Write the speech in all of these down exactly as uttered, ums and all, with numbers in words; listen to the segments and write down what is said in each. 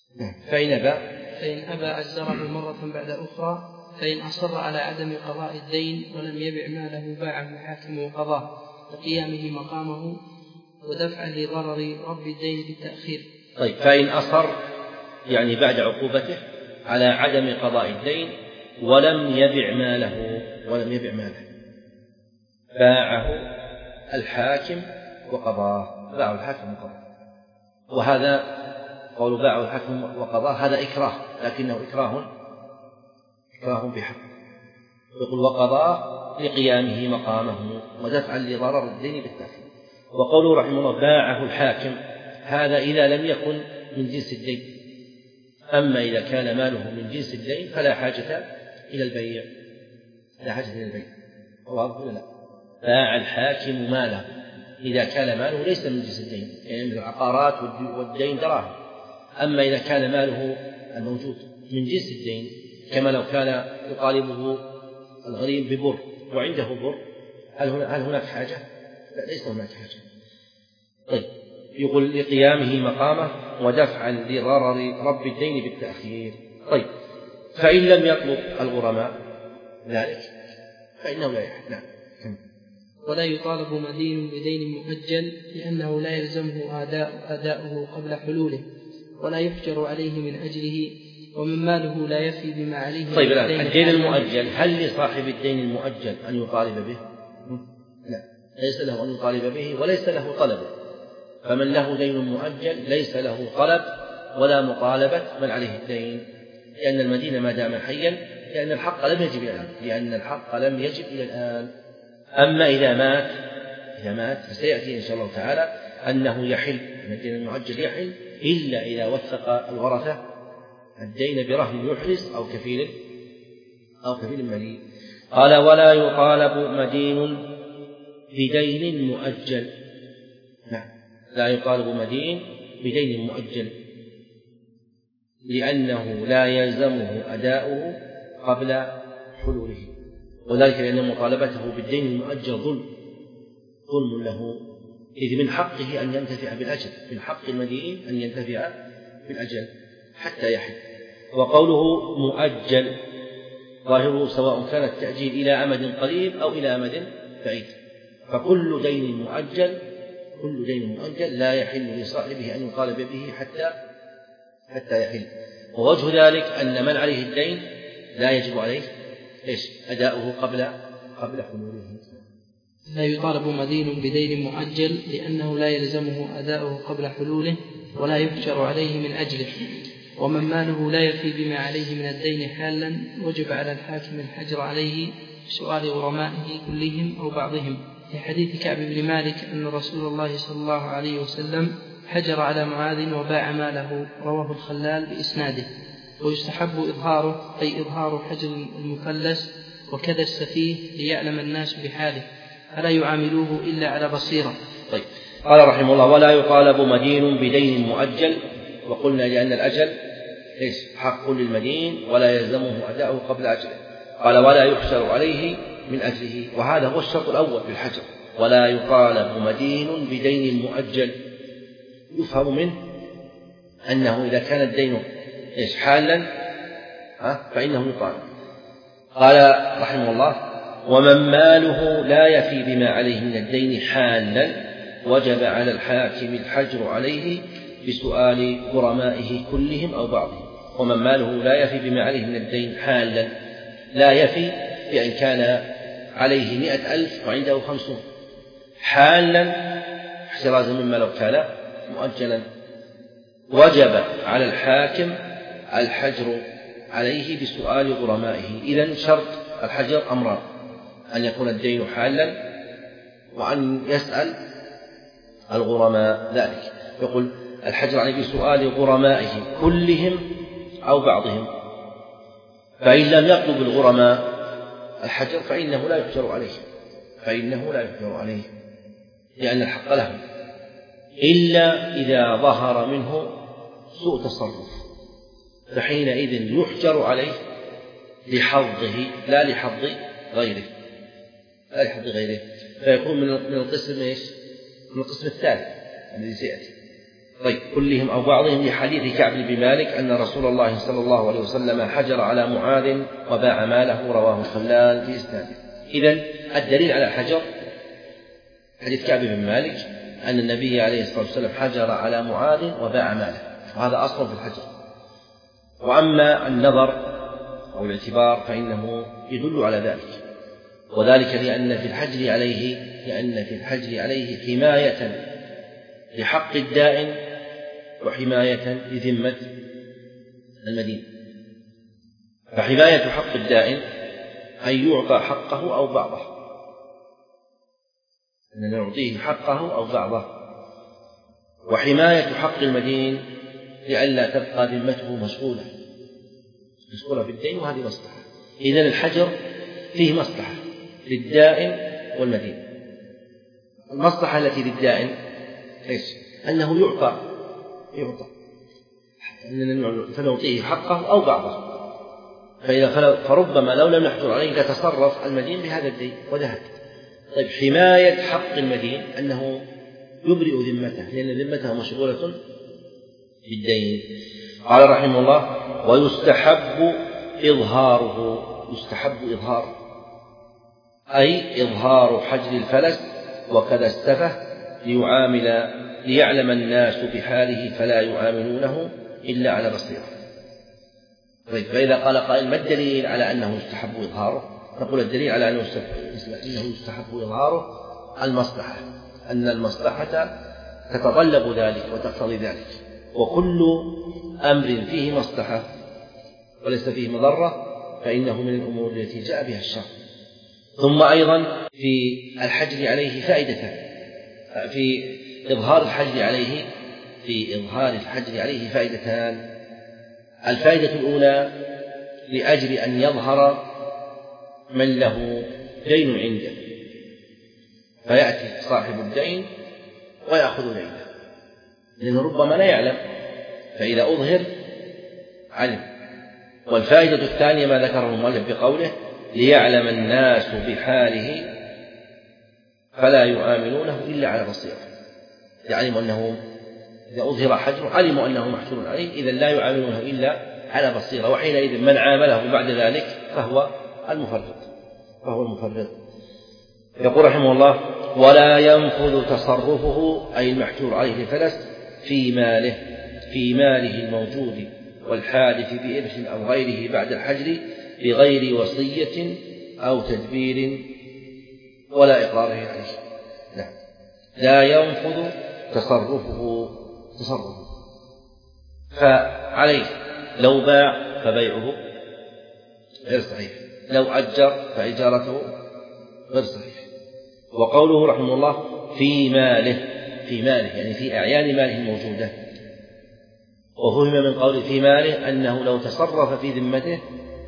فإن أبى فإن أبى أجزره مرة بعد أخرى. فإن أصر على عدم قضاء الدين ولم يبع ماله باعه الحاكم وقضاه لقيامه مقامه ودفعا لضرر رب الدين بالتأخير. طيب، فإن أصر يعني بعد عقوبته على عدم قضاء الدين ولم يبع ماله ولم يبع ماله باعه الحاكم وقضاه باعه الحاكم وقضاه وهذا قول باعه الحاكم وقضاه هذا إكراه، لكنه إكراه إكراه بحق. يقول وقضاه لقيامه مقامه ودفعا لضرر الدين بالتأخير. وقوله رحمه الله باعه الحاكم هذا إذا لم يكن من جنس الدين، أما إذا كان ماله من جنس الدين فلا حاجة إلى البيع لا حاجة إلى البيع. واضح ولا لا؟ باع الحاكم ماله إذا كان ماله ليس من جنس الدين، يعني من العقارات والدين دراهم. أما إذا كان ماله الموجود من جنس الدين كما لو كان يطالبه الغريم ببر وعنده بر، هل هل هناك حاجة؟ لا، ليس هناك حاجة. طيب، يقول لقيامه مقامه ودفعا لضرر رب الدين بالتأخير. طيب، فإن لم يطلب الغرماء ذلك فإنه لا يحل. نعم. ولا يطالب مدين بدين مؤجل لأنه لا يلزمه أداء أداؤه قبل حلوله ولا يحجر عليه من أجله ومن ماله لا يفي بما عليه. طيب، الآن الدين المؤجل هل لصاحب الدين المؤجل أن يطالب به؟ لا، ليس له أن يطالب به وليس له طلب. فمن له دين مؤجل ليس له طلب ولا مطالبة من عليه الدين، لأن المدين ما دام حيا، لأن الحق لم يجب إلى الآن لأن الحق لم يجب إلى الآن. أما إذا مات إذا مات فسيأتي إن شاء الله تعالى أنه يحل، أن الدين المؤجل يحل إلا إذا وثق الورثة الدين برهن يحرز أو كفيل أو كفيل مليء. قال ولا يطالب مدين بدين مؤجل. نعم، لا يطالب مدين بدين مؤجل لأنه لا يلزمه أداؤه قبل حلوله، وذلك لأن مطالبته بالدين المؤجل ظلم ظلم له، إذ من حقه أن ينتفع بالأجل، من حق المدين أن ينتفع بالأجل حتى يحل. وقوله مؤجل ظاهره سواء كان التأجيل إلى أمد قريب أو إلى أمد بعيد، فكل دين مؤجل كل دين مؤجل لا يحل لصاحبه أن يطالب به حتى حتى يحل. ووجه ذلك أن من عليه الدين لا يجب عليه إيش أداؤه قبل قبل حلوله. لا يطالب مدين بدين مؤجل لأنه لا يلزمه أداؤه قبل حلوله ولا يحجر عليه من أجله، ومن ماله لا يفي بما عليه من الدين حالا وجب على الحاكم الحجر عليه بسؤال غرمائه كلهم أو بعضهم، في حديث كعب بن مالك أن رسول الله صلى الله عليه وسلم حجر على معاذ وباع ماله، رواه الخلال بإسناده. ويستحب إظهاره أي إظهار حجر المفلس وكذا السفيه ليعلم الناس بحاله فلا يعاملوه إلا على بصيرة. طيب، قال رحمه الله ولا يطالب مدين بدين مؤجل، وقلنا لأن الأجل ليس حق للمدين ولا يلزمه أداؤه قبل أجله. قال ولا يحجر عليه من أجله، وهذا هو الشرط الأول في الحجر، ولا يطالب مدين بدين مؤجل. يفهم منه أنه إذا كان الدين إيش حالا فإنه يطالب. قال رحمه الله ومن ماله لا يفي بما عليه من الدين حالا وجب على الحاكم الحجر عليه بسؤال غرمائه كلهم أو بعضهم. ومن ماله لا يفي بما عليه من الدين حالا، لا يفي بأن كان عليه مئة ألف وعنده خمسون، حالا احترازا مما لو كان مؤجلا، وجب على الحاكم الحجر عليه بسؤال غرمائه. إذن شرط الحجر أمران: أن يكون الدين حالا وأن يسأل الغرماء ذلك. يقول الحجر عليه بسؤال غرمائه كلهم أو بعضهم، فإن لم يطلب الغرماء الحجر فإنه لا يحجر عليه فإنه لا يحجر عليه لأن الحق له، إلا إذا ظهر منه سوء تصرف، فحينئذ يحجر عليه لحظه لا لحظ غيره لا لحظ غيره فيكون من القسم إيش؟ من القسم الثالث الذي سيأتي. طيب كلهم أو بعضهم لحديث كعب بن مالك أن رسول الله صلى الله عليه وسلم حجر على معاذ وباع ماله، رواه الخلال في إسناده. إذن الدليل على الحجر حديث كعب بن مالك أن النبي عليه الصلاة والسلام حجر على معاذ وباع ماله، وهذا أصل في الحجر. وأما النظر أو الاعتبار فإنه يدل على ذلك، وذلك لأن في الحجر عليه لأن في الحجر عليه حماية لحق الدائن وحماية لذمة المدين. فحماية حق الدائن أن يعطى حقه أو بعضه، أن نعطيه حقه أو بعضه، وحماية حق المدين لئلا تبقى ذمته مشغولة مشغولة في الدين، وهذه مصلحة. إذن الحجر فيه مصلحة للدائن والمدين. المصلحة التي للدائن إيش؟ أنه يعطى يعطى فنعطيه حقه أو بعضه، فإذا فربما لو لم نحجر عليه لتصرف المدين بهذا الدين وذهب. طيب حماية حق المدين أنه يبرئ ذمته، لأن ذمته مشغولة بالدين. قال رحمه الله: ويستحب إظهاره. يستحب إظهاره أي إظهار حجر الفلس وكذا السفه ليعامل ليعلم الناس بحاله فلا يعاملونه إلا على بصيرة. طيب فإذا قال قائل: ما الدليل على أنه يستحب إظهاره؟ نقول الدليل على أنه يستحب إظهاره المصلحة، أن المصلحة تتطلب ذلك وتقتضي ذلك، وكل أمر فيه مصلحة وليس فيه مضرة فإنه من الأمور التي جاء بها الشرع. ثم أيضا في الحجر عليه فائدتان، في إظهار الحجر عليه في إظهار الحجر عليه فائدتان. الفائدة الأولى لأجل أن يظهر من له دين عنده، فيأتي صاحب الدين ويأخذ دينه، لأنه ربما لا يعلم، فإذا أظهر علم. والفائدة الثانية ما ذكره المؤلف بقوله: ليعلم الناس بحاله فلا يعاملونه إلا على بصيرة. يعلم أنه إذا أظهر حجر علموا أنه محجور عليه، إذا لا يعاملونه إلا على بصيرة، وحينئذ من عامله بعد ذلك فهو المفرط فهو المفرط. يقول رحمه الله: ولا ينفذ تصرفه أي المحجور عليه الفلس في ماله في ماله الموجود والحادث بإرث أو غيره بعد الحجر بغير وصية أو تدبير ولا إقراره عليه. لا, لا ينفذ تصرفه تصرفه فعليه لو باع فبيعه غير صحيح، لو أجر فإجارته غير صحيح. وقوله رحمه الله: في ماله في ماله يعني في أعيان ماله الموجودة، وفهم من قوله في ماله أنه لو تصرف في ذمته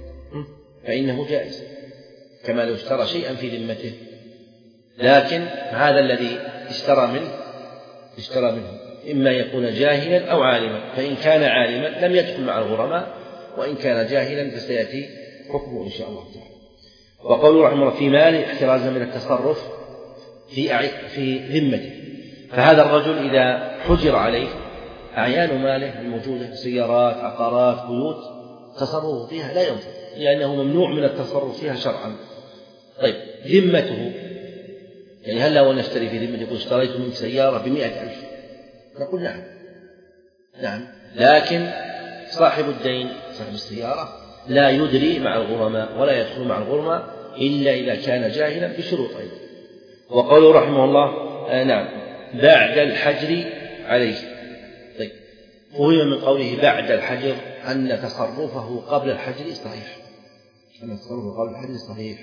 فإنه جائز، كما لو اشترى شيئا في ذمته، لكن هذا الذي اشترى منه اشترى منه إما يكون جاهلا أو عالما، فإن كان عالما لم يدخل مع الغرماء، وإن كان جاهلا فسيأتي حكمه إن شاء الله تعالى. وقوله رحمه الله: في ماله احترازا من التصرف في في ذمته، فهذا الرجل إذا حجر عليه أعيان ماله الموجودة سيارات عقارات بيوت تصرفه فيها لا ينفذ، لأنه ممنوع من التصرف فيها شرعا. طيب ذمته يعني هل لو نشتري في ذمته يقول اشتريت منك سيارة بمئة ألف، نقول نعم نعم، لكن صاحب الدين صاحب السيارة لا يدري مع الغرماء ولا يدخل مع الغرماء إلا إذا كان جاهلا بشروط أيضا. وقوله رحمه الله: آه نعم بعد الحجر عليه. طيب فهم من قوله بعد الحجر أن تصرفه قبل الحجر صحيح، أن تصرفه قبل الحجر صحيح.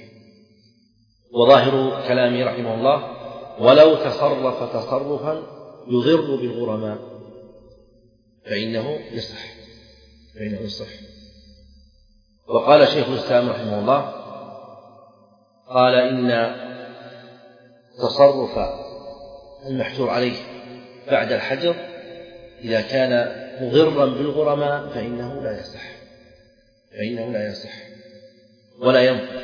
وظاهر كلامه رحمه الله: ولو تصرف تصرفا يضر بالغرماء فإنه يصح فإنه يصح. وقال شيخ الإسلام رحمه الله: قال إن تصرف المحجور عليه بعد الحجر إذا كان مضرا بالغرماء فإنه لا يصح فإنه لا يصح ولا ينفع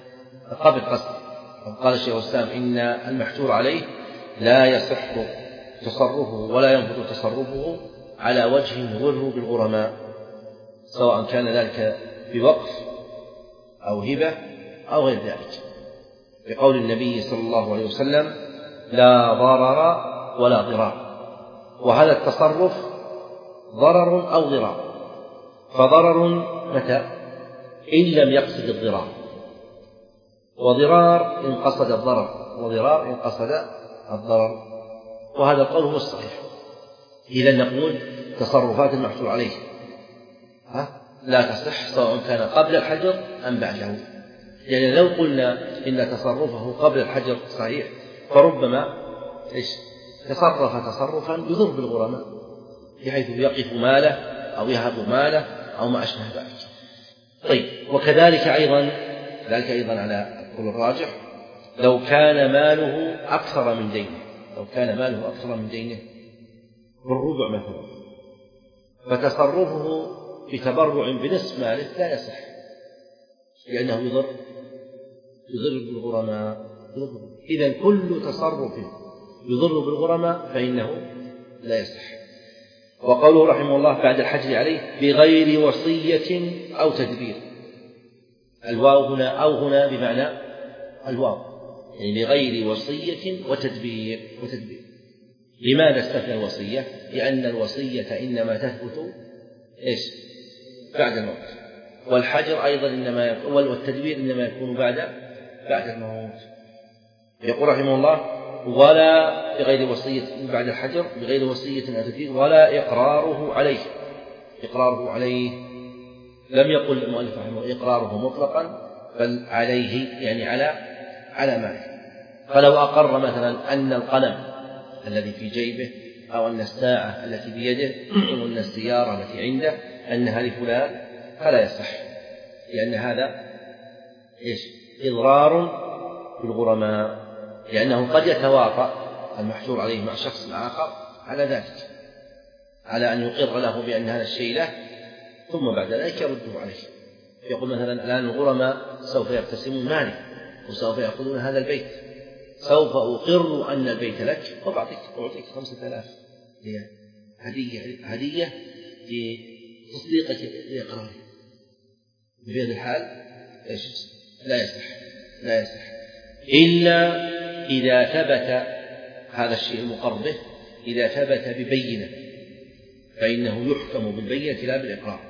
قبل قصد. قال الشيخ الإسلام: إن المحجور عليه لا يصح تصرفه ولا ينبط تصرفه على وجه يضر بالغرماء، سواء كان ذلك بوقف أو هبة أو غير ذلك، بقول النبي صلى الله عليه وسلم: لا ضرر ولا ضرار. وهذا التصرف ضرر أو ضرار، فضرر متى؟ إن لم يقصد الضرار، وضرار إن قصد الضرر، وضرار إن قصد الضرر. وهذا القول هو الصحيح. إذا نقول تصرفات المحصول عليه ها لا تصح سواء كان قبل الحجر أم بعده، يعني لو قلنا إن تصرفه قبل الحجر صحيح فربما إيش تصرف تصرفا يضر بالغرماء بحيث يقف ماله أو يهب ماله أو ما أشبه ذلك. طيب، وكذلك أيضا ذلك أيضا على القول الراجح لو كان ماله أكثر من دينه، لو كان ماله أكثر من دينه بالربع مثلا، فتصرفه بتبرع بنصف ماله لا يصح، لأنه يضر يضر بالغرماء. إذن كل تصرف يضر بالغرماء فإنه لا يصح. وقوله رحمه الله بعد الحجر عليه: بغير وصية أو تدبير. الواو هنا أو هنا بمعنى الواو، يعني بغير وصية وتدبير وتدبير. لماذا استثنى الوصية؟ لأن الوصية إنما تثبت إيش؟ بعد الموت، والحجر أيضا إنما يكون، والتدبير إنما يكون بعد بعد الموت. يقول رحمه الله: ولا بغير وصية بعد الحجر بغير وصية أو تدبير، ولا إقراره عليه. إقراره عليه لم يقل المؤلف رحمه الله إقراره مطلقا، بل عليه يعني على على ماله. فلو أقر مثلا أن القلم الذي في جيبه أو أن الساعة التي بيده أو أن السيارة التي عنده أنها لفلان فلا يصح، لأن هذا إيش؟ إضرار بالغرماء، لأنه قد يتواطأ المحجور عليه مع شخص آخر على ذلك، على أن يقر له بأن هذا الشيء له ثم بعد ذلك يرده عليه. يقول مثلا: الآن الغرماء سوف يقتسمون مالي وسوف يأخذون هذا البيت، سوف أقر أن البيت لك وبعطيك أعطيك خمسة آلاف هي هدية هدية لتصديقك لإقراره. في هذه الحال إيش؟ لا يصح لا يصح إلا إذا ثبت هذا الشيء المقر به، إذا ثبت ببينة فإنه يحكم بالبينة لا بالإقرار،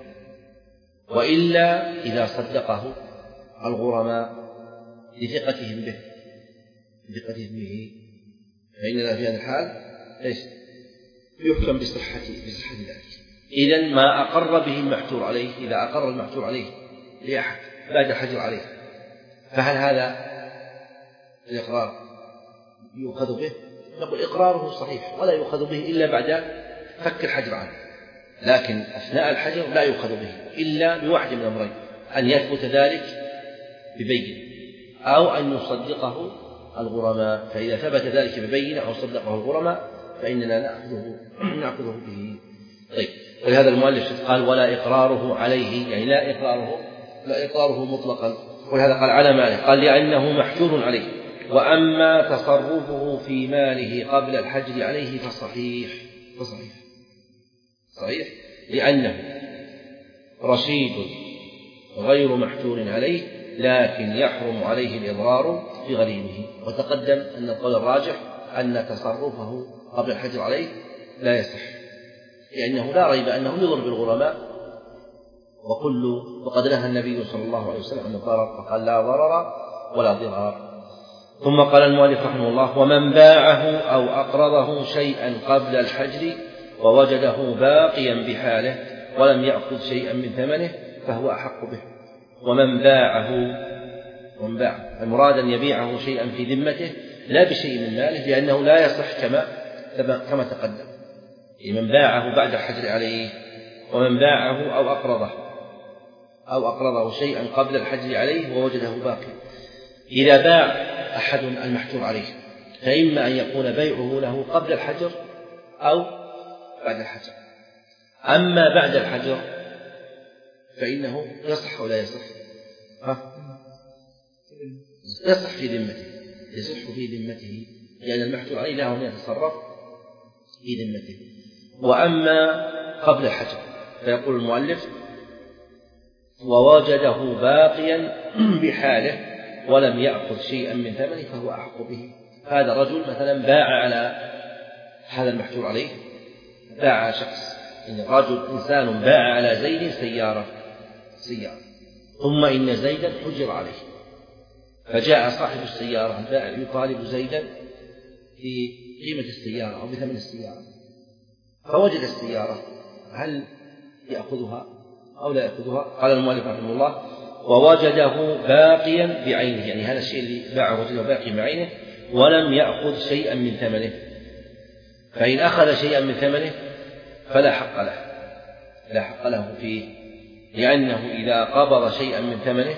وإلا إذا صدقه الغرماء لثقتهم به لثقتهم به فإننا في هذا الحال إيش؟ يحكم بصحة بصحة ذلك. إذن ما أقر به المحجور عليه، إذا أقر المحجور عليه لأحد بعد الحجر عليه، فهل هذا الإقرار يؤخذ به؟ نقول إقراره صحيح ولا يؤخذ به إلا بعد فك الحجر عنه، لكن أثناء الحجر لا يؤخذ به إلا بواحد من الأمرين: أن يثبت ذلك ببين أو أن يصدقه الغرماء. فإذا ثبت ذلك ببين أو صدقه الغرماء فإننا نأخذه نأخذه به. طيب، ولهذا المؤلف قال: ولا إقراره عليه، يعني لا إقراره لا إقراره مطلقا، ولهذا قال على ماله، قال لأنه محجور عليه. وأما تصرفه في ماله قبل الحجر عليه فصحيح فصحيح صحيح لأنه رشيد غير محجور عليه، لكن يحرم عليه الإضرار في غريمه. وتقدم أن القول الراجح أن تصرفه قبل الحجر عليه لا يصح، لأنه لا ريب أنه يضر بالغرماء، وكل وقد نهى النبي صلى الله عليه وسلم عن الضرر فقال: لا ضرر ولا ضرار. ثم قال المؤلف رحمه الله: ومن باعه أو أقرضه شيئا قبل الحجر ووجده باقيا بحاله ولم يأخذ شيئا من ثمنه فهو أحق به. ومن باعه ومن باع المراد أن يبيعه شيئا في ذمته لا بشيء من ماله، لأنه لا يصح كما كما تقدم. من باعه بعد الحجر عليه، ومن باعه أو أقرضه أو أقرضه شيئا قبل الحجر عليه ووجده باقيا. إذا باع أحد المحجور عليه فإما أن يكون بيعه له قبل الحجر أو بعد الحجر. أما بعد الحجر فإنه يصح ولا يصح؟ ها؟ يصح في ذمته يصح في ذمته لأن المحجور عليه له أن يتصرف في ذمته. وأما قبل الحجر فيقول المؤلف ووجده باقيا بحاله ولم يأخذ شيئا من ثمنه فهو أحق به. هذا رجل مثلا باع على هذا المحجور عليه، باع شخص، إن رجل إنسان باع على زيد سيارة سيارة ثم إن زيدا حجر عليه، فجاء صاحب السيارة البائع يطالب زيدا في قيمة السيارة أو بثمن السيارة، فوجد السيارة، هل يأخذها أو لا يأخذها؟ قال المؤلف رحمه الله ووجده باقيا بعينه، يعني هذا الشيء اللي باعه وجده باقي بعينه ولم يأخذ شيئا من ثمنه، فإن أخذ شيئا من ثمنه فلا حق له لا حق له فيه، لأنه إذا قبض شيئا من ثمنه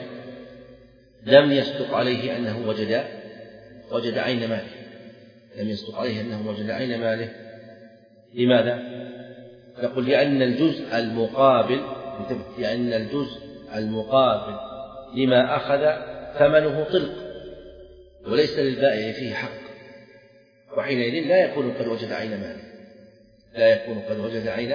لم يصدق عليه أنه وجد وجد عين ماله لم يصدق عليه أنه وجد عين ماله. لماذا؟ نقول لأن الجزء المقابل لأن الجزء المقابل لما أخذ ثمنه طلق وليس للبائع فيه حق، وحينئذ لا يكون قد وجد عين ماله لا يكون قد وجد عين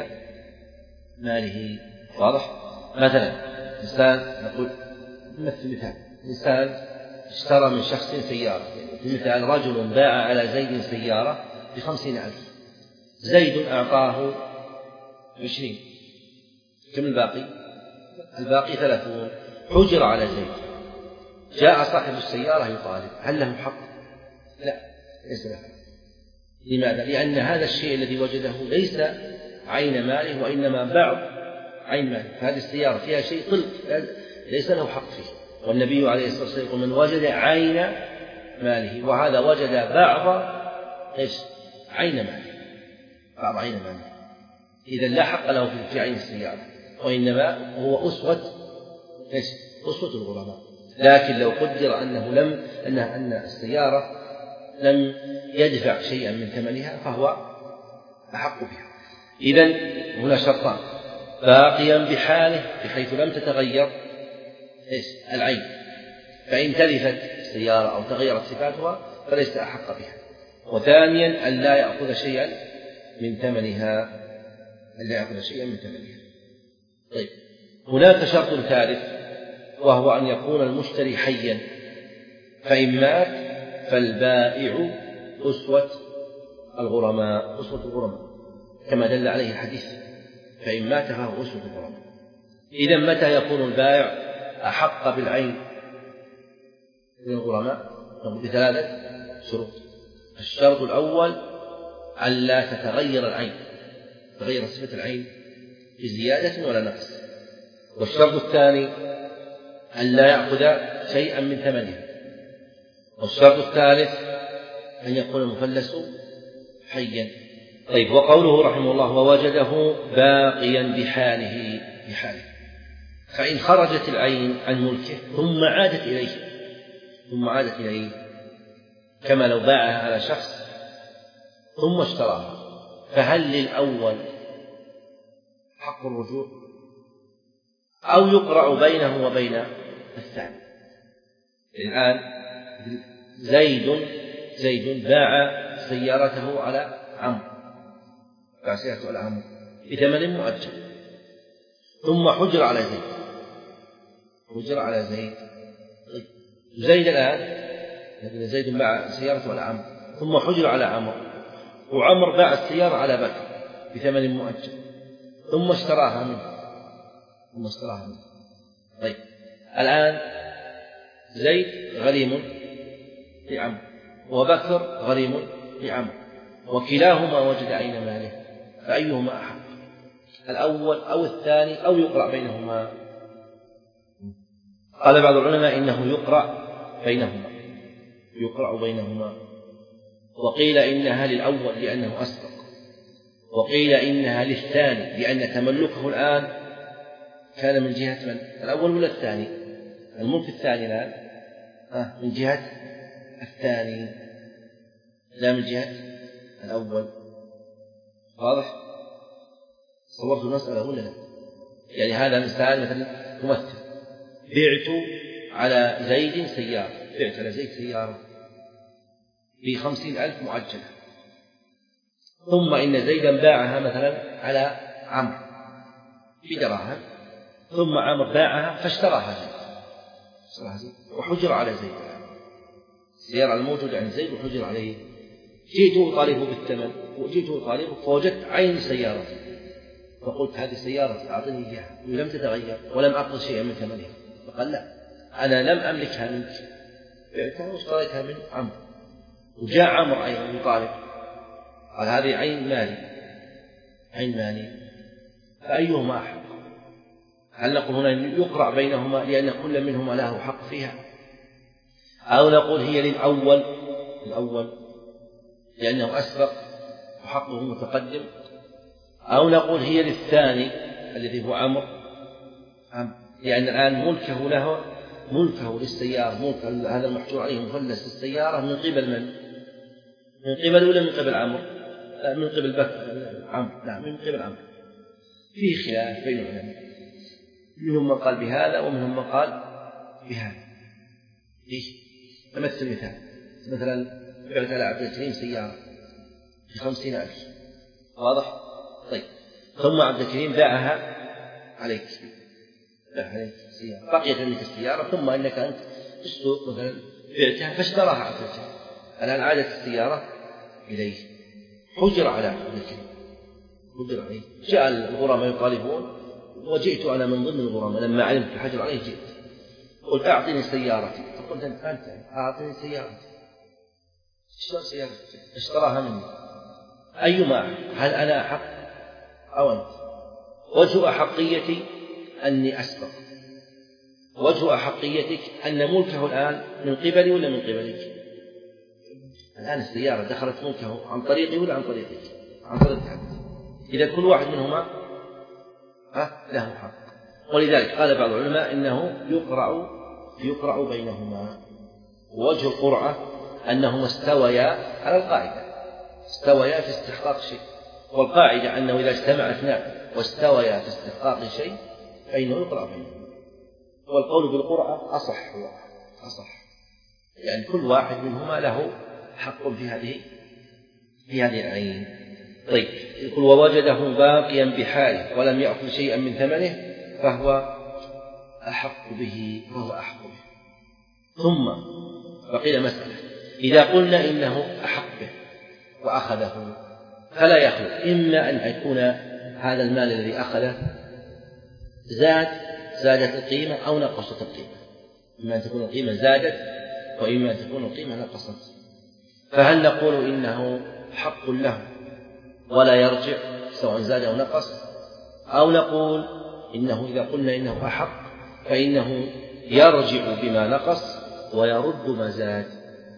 ماله. واضح؟ مثلا إنسان، نقول نمثل مثال، إنسان اشترى من شخص سيارة، مثال رجل باع على زيد سيارة بخمسين ألف، زيد أعطاه عشرين، كم الباقي؟ الباقي ثلاثون، حجر على زيد، جاء صاحب السيارة يطالب، هل له حق؟ لا، ليس له حق. لماذا؟ لأن هذا الشيء الذي وجده ليس عين ماله وإنما بعض عين ماله، فهذه السيارة فيها شيء طلق ليس له حق فيه، والنبي عليه الصلاة والسلام يقول من وجد عين ماله، وهذا وجد بعض إيش؟ عين ماله بعض عين ماله، إذا لا حق له في عين السيارة، وإنما هو أسوة إيش؟ أسوة الغرماء. لكن لو قدر أنه لم أن أن السيارة لم يدفع شيئا من ثمنها فهو أحق بها. إذن هنا شرطان: باقيا بحاله بحيث لم تتغير إيش؟ العين، فإن تلفت السيارة أو تغيرت صفاتها فليس أحق بها. وثانيا أن لا يأخذ شيئا من ثمنها أن لا يأخذ شيئا من ثمنها. طيب، هناك شرط ثالث وهو أن يكون المشتري حيا، فإن مات فالبائع أسوة الغرماء أسوة الغرماء كما دل عليه الحديث، فإن مات فهو أسوة الغرماء. إذا متى يكون البائع أحق بالعين من الغرماء؟ بثلاثة شروط. الشرط الأول أن لا تتغير العين، تغير صفة العين بزيادة ولا نقص. والشرط الثاني أن لا يأخذ شيئا من ثمنه. والشرط الثالث أن يكون المفلس حيا. طيب، وقوله رحمه الله ووجده باقيا بحاله بحاله فإن خرجت العين عن ملكه ثم عادت إليه ثم عادت إليه كما لو باعها على شخص ثم اشتراها، فهل للأول حق الرجوع أو يقرأ بينه وبين الثاني؟ الآن زيد زيد باع سيارته على عمرو باع سيارته على عمرو بثمن مؤجل، ثم حجر على زيد حجر على زيد طيب. زيد الآن زيد باع سيارته على عمرو ثم حجر على عمرو، وعمر باع السيارة على بكر بثمن مؤجل ثم اشتراها منه ثم اشتراها منه طيب، الآن زيد غريم لعمرو وبكر غريم لعمرو، وكلاهما وجد عين ماله، فأيهما أحق؟ الأول أو الثاني أو يقرأ بينهما؟ قال بعض العلماء إنه يقرأ بينهما يقرأ بينهما وقيل إنها للأول لأنه أسبق، وقيل إنها للثاني لأن تملكه الآن كان من جهة من؟ الأول ولا الثاني؟ الملك الثاني الآن آه من جهة الثاني لا من جهة الأول. واضح؟ صورت المسألة ولا لا؟ يعني هذا مثال مثلا ممثل: بعت على زيد سيارة بعت على زيد سيارة بخمسين ألف مؤجلة، ثم إن زيدا باعها مثلا على عمرو بدراهم، ثم عمرو باعها فاشتراها زيد وحجر على زيد، السيارة الموجودة عند زيد وحجر عليه. جئت أطالبه بالثمن وجئت أطالبه فوجدت عين سيارتي، فقلت هذه سيارتي أعطني إياها ولم تتغير ولم أقض شيئا من ثمنها. فقال لا، أنا لم أملكها منك، بعتها واشتريتها من عمرو. وجاء عمرو أيضا يطالب، قال هذه عين مالي عين مالي، فأيهما أحق؟ هل نقول هنا يقرع بينهما لأن كل منهما له حق فيها، أو نقول هي للأول الأول لأنه أسبق وحقه متقدم، أو نقول هي للثاني الذي هو عمرو لأن الآن ملكه له ملكه للسيارة، ملك هذا المحجور عليه مفلس للسيارة من قبل من؟ من قبل ولا من قبل عمرو؟ من قبل بكر عمرو، نعم من قبل عمرو. في خلاف بين العلماء، منهم من قال بهذا ومنهم من قال بهذا. ليش؟ نمثل مثال، مثلا بعت على عبد الكريم سيارة بخمسين ألف، واضح؟ طيب ثم عبد الكريم باعها عليك، باع عليك سيارة، بقيت عندك السيارة، ثم أنك أنت في السوق مثلا بعتها فاشتراها عبد الكريم، الآن عادت السيارة إليه، حجر على عبد الكريم، حجر عليه. جاء الغرماء يطالبون وجئت أنا من ضمن الغرماء لما علمت الحجر عليه جئت قلت أعطني سيارتي، فقلت أنت أعطني سيارتي، اشترى سيارتي اشتراها مني، أيما هل أنا أحق أو أنت؟ وجه أحقيتي أني أسبق، وجه أحقيتك أن ملكه الآن من قبلي ولا من قبلك؟ الآن السيارة دخلت ملكه عن طريقي ولا عن طريقك؟ عن طريقك. إذا كل واحد منهما له حق، ولذلك قال بعض العلماء إنه يقرع يقرع بينهما. ووجه القرعة أنهما استويا على القاعدة، استويا في استحقاق شيء، والقاعدة أنه إذا اجتمع اثنان واستويا في استحقاق شيء فإنه يقرع بينهما. والقول بالقرعة أصح أصح يعني كل واحد منهما له حق في هذه في هذه العين. طيب يقول ووجده باقيا بحاله ولم يأخذ شيئا من ثمنه فهو أحق به فهو أحق به. ثم بقي مسألة، إذا قلنا إنه أحق به وأخذه فلا يخلو إما أن يكون هذا المال الذي أخذه زاد زادت القيمة أو نقصت القيمة، إما أن تكون القيمة زادت وإما أن تكون القيمة نقصت. فهل نقول إنه حق له ولا يرجع سواء زاد أو نقص، أو نقول إنه إذا قلنا إنه أحق فإنه يرجع بما نقص ويرد ما زاد؟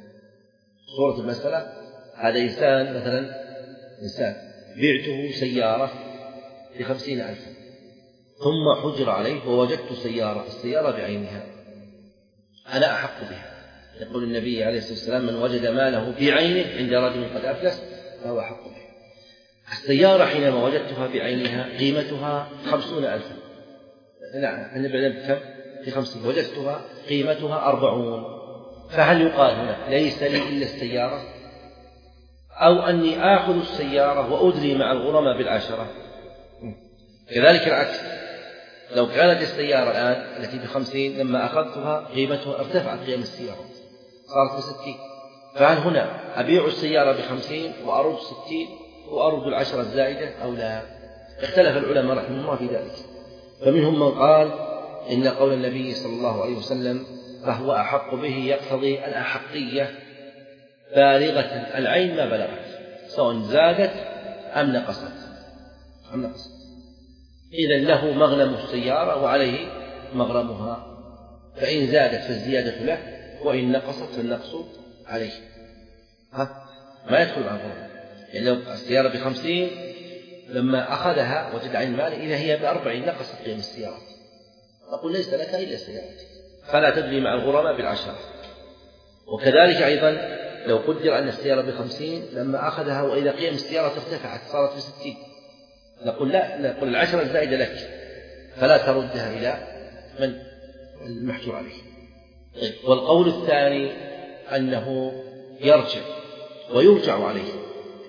صورة المسألة، هذا إنسان مثلا إنسان بعته سيارة بخمسين ألفا ثم حجر عليه ووجدت سيارة السيارة بعينها، أنا أحق بها. يقول النبي عليه الصلاة والسلام من وجد ماله بعينه عند رجل قد أفلس فهو أحق به. السيارة حينما وجدتها بعينها قيمتها خمسون ألفا، نعم أنا بعلم كم في خمسين، وجدتها قيمتها أربعون، فهل يقال هنا ليس لي إلا السيارة، أو أني آخذ السيارة وأدري مع الغرماء بالعشرة؟ كذلك العكس، لو كانت السيارة الآن التي بخمسين لما أخذتها قيمتها ارتفعت قيم السيارة صارت بستين، فهل هنا أبيع السيارة بخمسين وأرد ستين وأرد العشرة الزائدة أو لا؟ اختلف العلماء رحمه الله في ذلك، فمنهم من قال إن قول النبي صلى الله عليه وسلم فهو أحق به يقتضي الأحقية بالغة العين ما بلغت سواء زادت أم نقصت أم نقصت، إذن له مغنم السيارة وعليه مغرمها، فإن زادت فالزيادة له وإن نقصت فالنقص عليه. ها ما يدخل مع الغرم، يعني لو السيارة بخمسين لما أخذها وجد عين المال إذا هي بأربعين نقصت قيم السيارة، نقول ليس لك إلا سيارتك فلا تدري مع الغرماء بالعشرة. وكذلك أيضا لو قدر أن السيارة بخمسين لما أخذها وإذا قيم السيارة ارتفعت صارت بستين، نقول لا، نقول العشرة الزائدة لك فلا تردها إلى من المحجور عليه. طيب والقول الثاني أنه يرجع ويرجع عليه،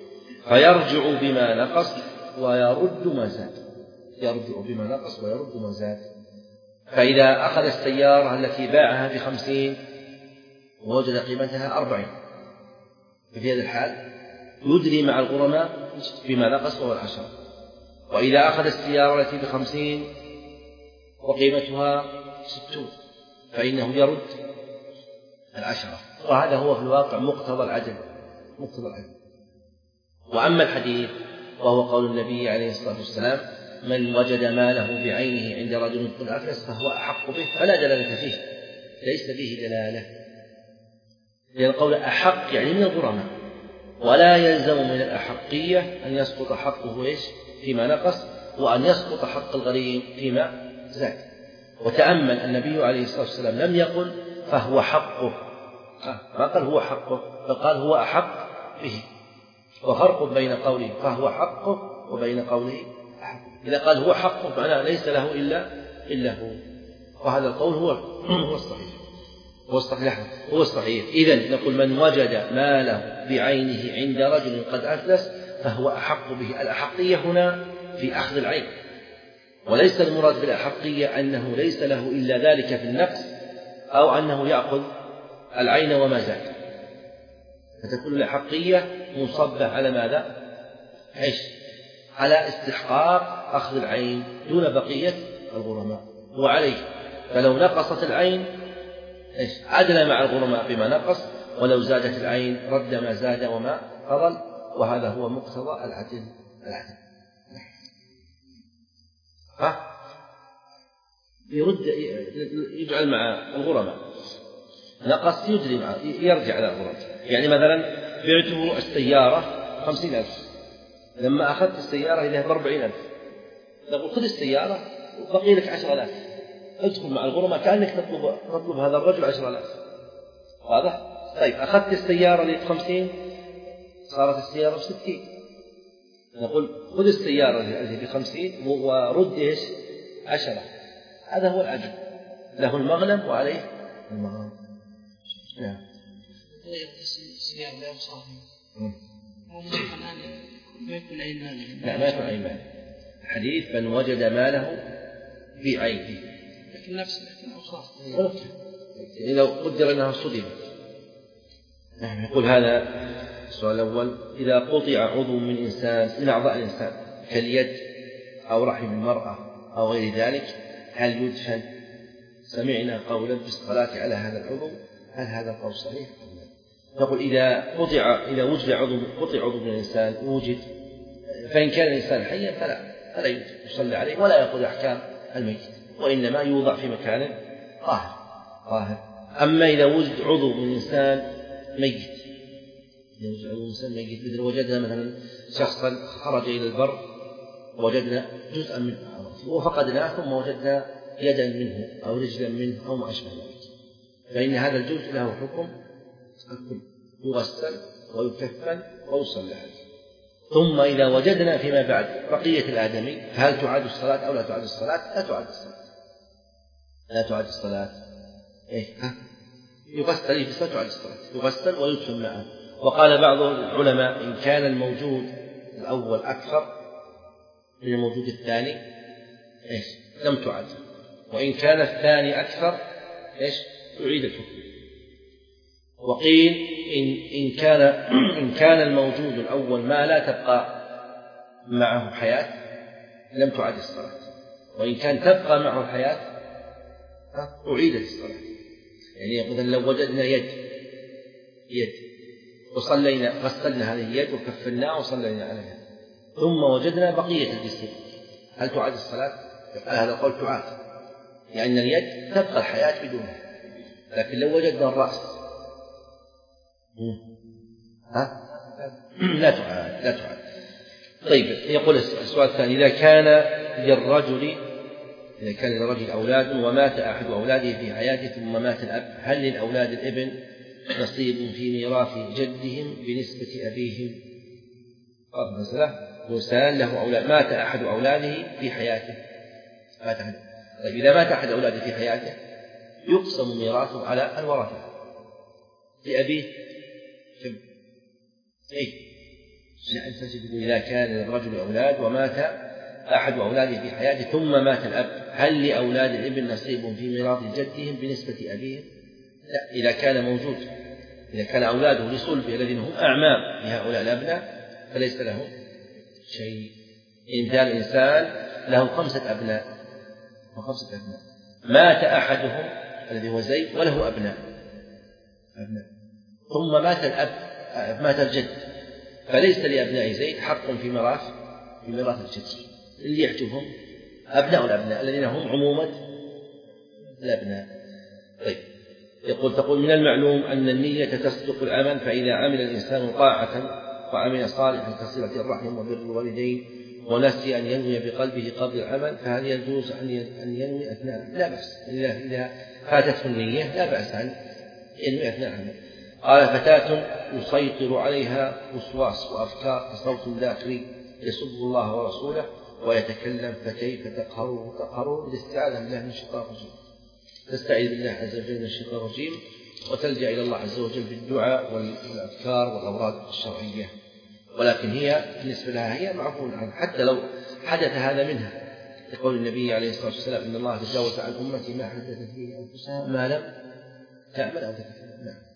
فيرجع بما نقص ويرد ما زاد، يرجع بما نقص ويرد ما زاد. فإذا أخذ السيارة التي باعها بخمسين ووجد قيمتها أربعين، ففي هذه الحال يدري مع الغرماء بما نقص وهو العشرة. وإذا أخذ السيارة التي بخمسين وقيمتها ستون فإنه يرد العشرة. وهذا هو في الواقع مقتضى العدل، مقتضى العدل. وأما الحديث وهو قول النبي عليه الصلاة والسلام: من وجد ماله بعينه عند رجل قد أفلس فهو أحق به، فلا دلالة فيه، ليس فيه دلالة، لأن القول أحق يعني من الغرماء، ولا يلزم من الأحقية أن يسقط حقه إيش فيما نقص، وأن يسقط حق الغريم فيما زاد. وتأمل النبي عليه الصلاة والسلام لم يقل فهو حقه، ما قال هو حقه، بل قال هو أحق به. وفرق بين قوله فهو حقه وبين قوله أحقه. إذا قال هو حقه معناه ليس له إلا إلا هو، وهذا القول هو هو الصحيح، هو الصحيح هو الصحيح. إذن نقول من وجد ماله بعينه عند رجل قد أفلس فهو أحق به. الأحقية هنا في أخذ العين، وليس المراد بالأحقية أنه ليس له إلا ذلك في النقص، أو أنه يأخذ العين وما زاد، فتكون الأحقية مصبة على ماذا؟ إيش؟ على استحقاق أخذ العين دون بقية الغرماء. وعليه فلو نقصت العين إيش؟ عدل مع الغرماء بما نقص، ولو زادت العين رد ما زاد وما فضل، وهذا هو مقتضى العدل. العدل ها؟ يرد يجعل مع الغرماء نقص يجري مع يرجع على الغرماء. يعني مثلا بعته السيارة خمسين ألف، لما أخذت السيارة إليها بأربعين ألف، نقول خذ السيارة وبقي لك عشر آلاف، ادخل مع الغرماء كأنك تطلب تطلب هذا الرجل عشر آلاف. واضح؟ طيب أخذت السيارة اللي بخمسين صارت السيارة بستين، نقول خذ السيارة اللي بخمسين ورد إيش عشرة. هذا هو العدل، له المغنم وعليه المغنم. نعم. السيارة لا يصاب ما يكون عين ماله. لا ما يكون عين ماله. الحديث من وجد ماله بعينه، لكن نفس لكن أوصاف. لو قدر أنها صدمت. نعم. يقول هذا السؤال الأول: إذا قطع عضو من إنسان من أعضاء الإنسان كاليد أو رحم المرأة أو غير ذلك هل يدفن؟ سمعنا قولا بالصلاة على هذا العضو، هل هذا القول صحيح؟ نقول إذا قطع إذا وجد عضو قطع عضو من الإنسان وجد، فإن كان الإنسان حيا فلا فلا يصلى عليه ولا يأخذ أحكام الميت، وإنما يوضع في مكان طاهر طاهر. أما إذا وجد عضو من إنسان ميت، إذا وجد إنسان ميت مثل وجدنا مثلا شخصا خرج إلى البر وجدنا جزءا منه وفقدناه، ثم وجدنا يدا منه أو رجلا منه أو ما أشبه ذلك، فإن هذا الجزء له حكم الكل، يغسل ويكفن ويصلى عليه. ثم إذا وجدنا فيما بعد بقية الآدمي فهل تعاد الصلاة أو لا تعاد الصلاة؟ لا تعاد الصلاة، لا تعاد الصلاة. إيه ها؟ يغسل إيه بس لا تعاد الصلاة، يغسل ويدفن معه. وقال بعض العلماء إن كان الموجود الأول أكثر من الموجود الثاني إيش لم تعاد، وإن كان الثاني أكثر إيش تعيد الحكم. وقيل إن إن كان إن كان الموجود الأول ما لا تبقى معه حياة لم تعد الصلاة، وإن كان تبقى معه حياة أعيدت الصلاة. يعني مثلا لو وجدنا يد يد وصلينا غسلنا هذه اليد وكفناها وصلينا عليها، ثم وجدنا بقية الجسم، هل تعاد الصلاة؟ هذا القول تعاد، لأن يعني اليد تبقى الحياة بدونها. لكن لو وجدنا الرأس ها؟ لا تعاد لا تعاد. طيب يقول السؤال الثاني: إذا كان للرجل إذا كان للرجل أولاد ومات أحد أولاده في حياته ثم مات الأب، هل للأولاد الابن نصيب في ميراث جدهم بنسبة أبيهم؟ قال مثلا إنسان له أولاد، مات أحد أولاده في حياته، مات أحد. طيب إذا مات أحد أولاده في حياته يقسم ميراثه على الورثة. لأبيه كم؟ إيه نعم تجد إذا كان للرجل أولاد ومات أحد أولاده في حياته ثم مات الأب، هل لأولاد الابن نصيب في ميراث جدهم بنسبة أبيهم؟ لا، إذا كان موجود، إذا كان أولاده لصلبه الذين هم أعمام لهؤلاء الأبناء فليس لهم شيء. إن كان الإنسان له خمسة أبناء وخمسة أبناء مات أحدهم الذي هو زيد وله أبناء أبناء ثم مات الأب مات الجد، فليس لأبناء زيد حق في ميراث في ميراث الجد، اللي يحجبهم أبناء الأبناء الذين هم عمومة الأبناء. طيب يقول تقول من المعلوم أن النية تسبق العمل، فإذا عمل الإنسان طاعة وعمل صالحا كصلة الرحم وبر الوالدين ونسي أن ينوي بقلبه قبل العمل، فهل يجوز أن ينوي أثناء؟ لا بأس، إذا فاتته النية لا بأس أن ينوي أثناء العمل. قال فتاة يسيطر عليها وسواس وأفكار كصوت داخلي يسب الله ورسوله ويتكلم، فكيف تقهر تقهر بالاستعاذة بالله من الشيطان الرجيم؟ تستعيذ بالله عز وجل من الشيطان الرجيم وتلجأ إلى الله عز وجل بالدعاء والأذكار والأوراد الشرعية، ولكن هي بالنسبة لها هي معفو عنها حتى لو حدث هذا منها، يقول النبي عليه الصلاة والسلام إن الله تجاوز عن أمتي ما حدث فيه أنفسها ما لم تعمل أو تكتب.